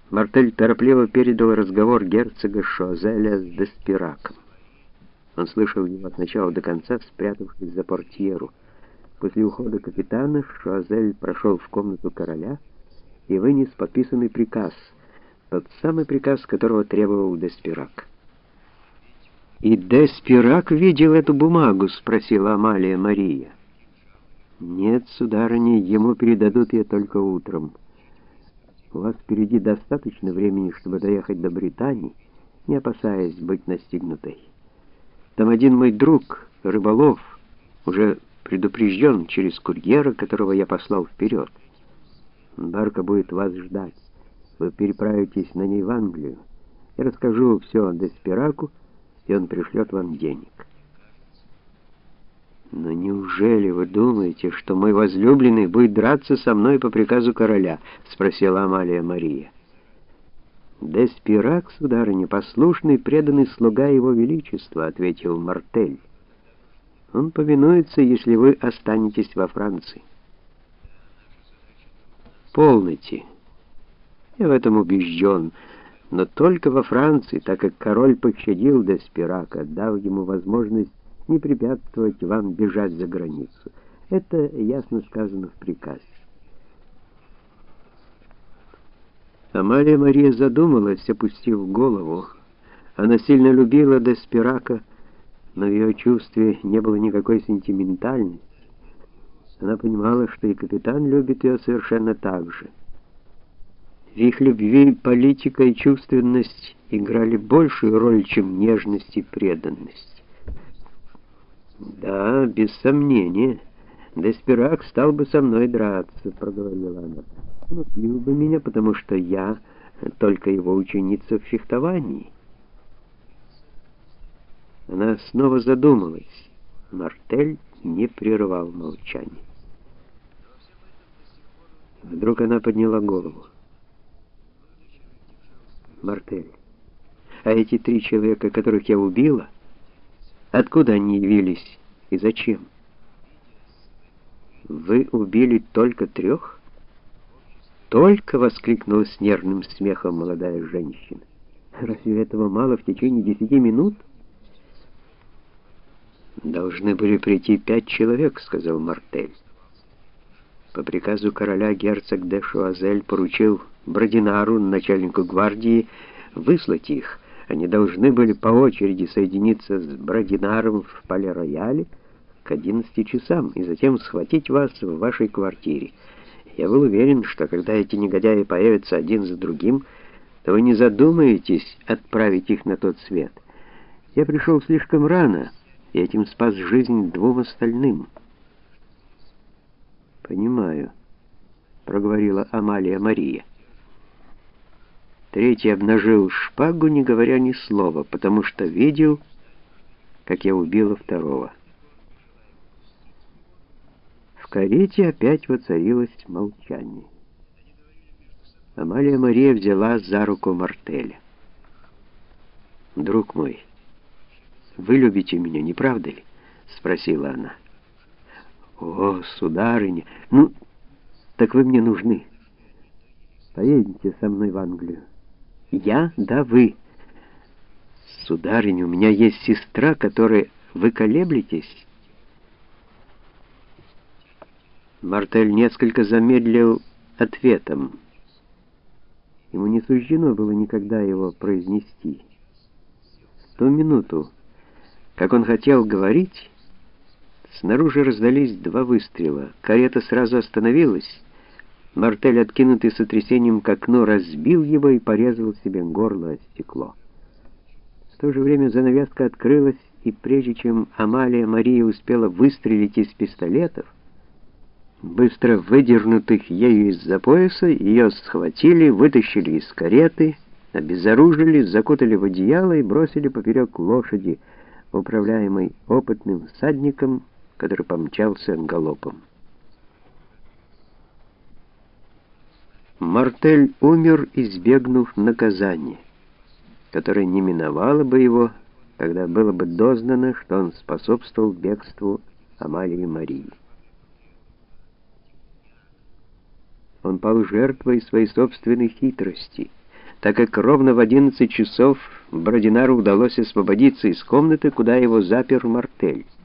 Мартель торопливо передал разговор герцога Шуазеля с Деспираком. Он слышал его от начала до конца, спрятавшись за портьеру. После ухода капитана Шуазель прошел в комнату короля и вынес подписанный приказ, тот самый приказ, которого требовал Деспирак. «И Деспирак видел эту бумагу?» — спросила Амалия Мария. «Нет, сударыня, ему передадут ее только утром. У вас впереди достаточно времени, чтобы доехать до Британии, не опасаясь быть настигнутой. Там один мой друг, рыболов, уже предупрежден через курьера, которого я послал вперед. Барка будет вас ждать. Вы переправитесь на ней в Англию. Я расскажу все Деспираку, и он пришлет вам денег». «Но неужели вы думаете, что мой возлюбленный будет драться со мной по приказу короля?» — спросила Амалия Мария. «Деспирак, сударыня, послушный, преданный слуга его величества», — ответил Мартель. «Он повинуется, если вы останетесь во Франции». «Полноте. Я в этом убежден, но только во Франции, так как король пощадил Деспирака, дав ему возможность не препятствовать вам бежать за границу. Это ясно сказано в приказе». Амалия Мария задумалась, опустив голову. Она сильно любила Деспирака, но в ее чувстве не было никакой сентиментальности. Она понимала, что и капитан любит ее совершенно так же. В их любви политика и чувственность играли большую роль, чем нежность и преданность. «Да, без сомнения, Деспирак стал бы со мной драться», — проговорила она. «Он убил бы меня, потому что я только его ученица в фехтовании». Она снова задумалась. Мартель не прервал молчание. Вдруг она подняла голову. «Мартель, а эти 3 человека, которых я убила, откуда они явились и зачем?» «Вы убили только 3? «Только!» — воскликнула с нервным смехом молодая женщина. «Разве этого мало в течение 10 минут?» «Должны были прийти 5 человек», — сказал Мартель. По приказу короля герцог де Шуазель поручил Брадинару, начальнику гвардии, выслать их. Они должны были по очереди соединиться с Брадинаром в Пале-Рояле к 11 часам и затем схватить вас в вашей квартире. Я был уверен, что когда эти негодяи появятся один за другим, то вы не задумаетесь отправить их на тот свет. Я пришел слишком рано, и этим спас жизнь 2 остальным. «Понимаю», — проговорила Амалия Мария. 3-й обнажил шпагу, не говоря ни слова, потому что видел, как я убила 2-го. В карете опять воцарилось молчание. Амалия Мария взяла за руку Мартеля. «Друг мой, вы любите меня, не правда ли?» — спросила она. «О, сударыня, ну, так вы мне нужны. Поедете со мной в Англию». «Я? Да, вы». «Сударыня, у меня есть сестра, которой вы колеблетесь». Мартель несколько замедлил ответом. Ему не суждено было никогда его произнести. В ту минуту, как он хотел говорить, снаружи раздались 2 выстрела. Карета сразу остановилась. Мартель, откинутый сотрясением к окну, разбил его и порезал себе горло о стекло. В то же время занавеска открылась, и прежде чем Амалия Мария успела выстрелить из пистолетов, быстро выдернутых ею из-за пояса, ее схватили, вытащили из кареты, обезоружили, закутали в одеяло и бросили поперек лошади, управляемой опытным всадником, который помчался галопом. Мартель умер, избегнув наказания, которое не миновало бы его, когда было бы дознано, что он способствовал бегству Амалии Марии. Он пал жертвой своей собственной хитрости, так как ровно в 11 часов Бородинару удалось освободиться из комнаты, куда его запер Мартель.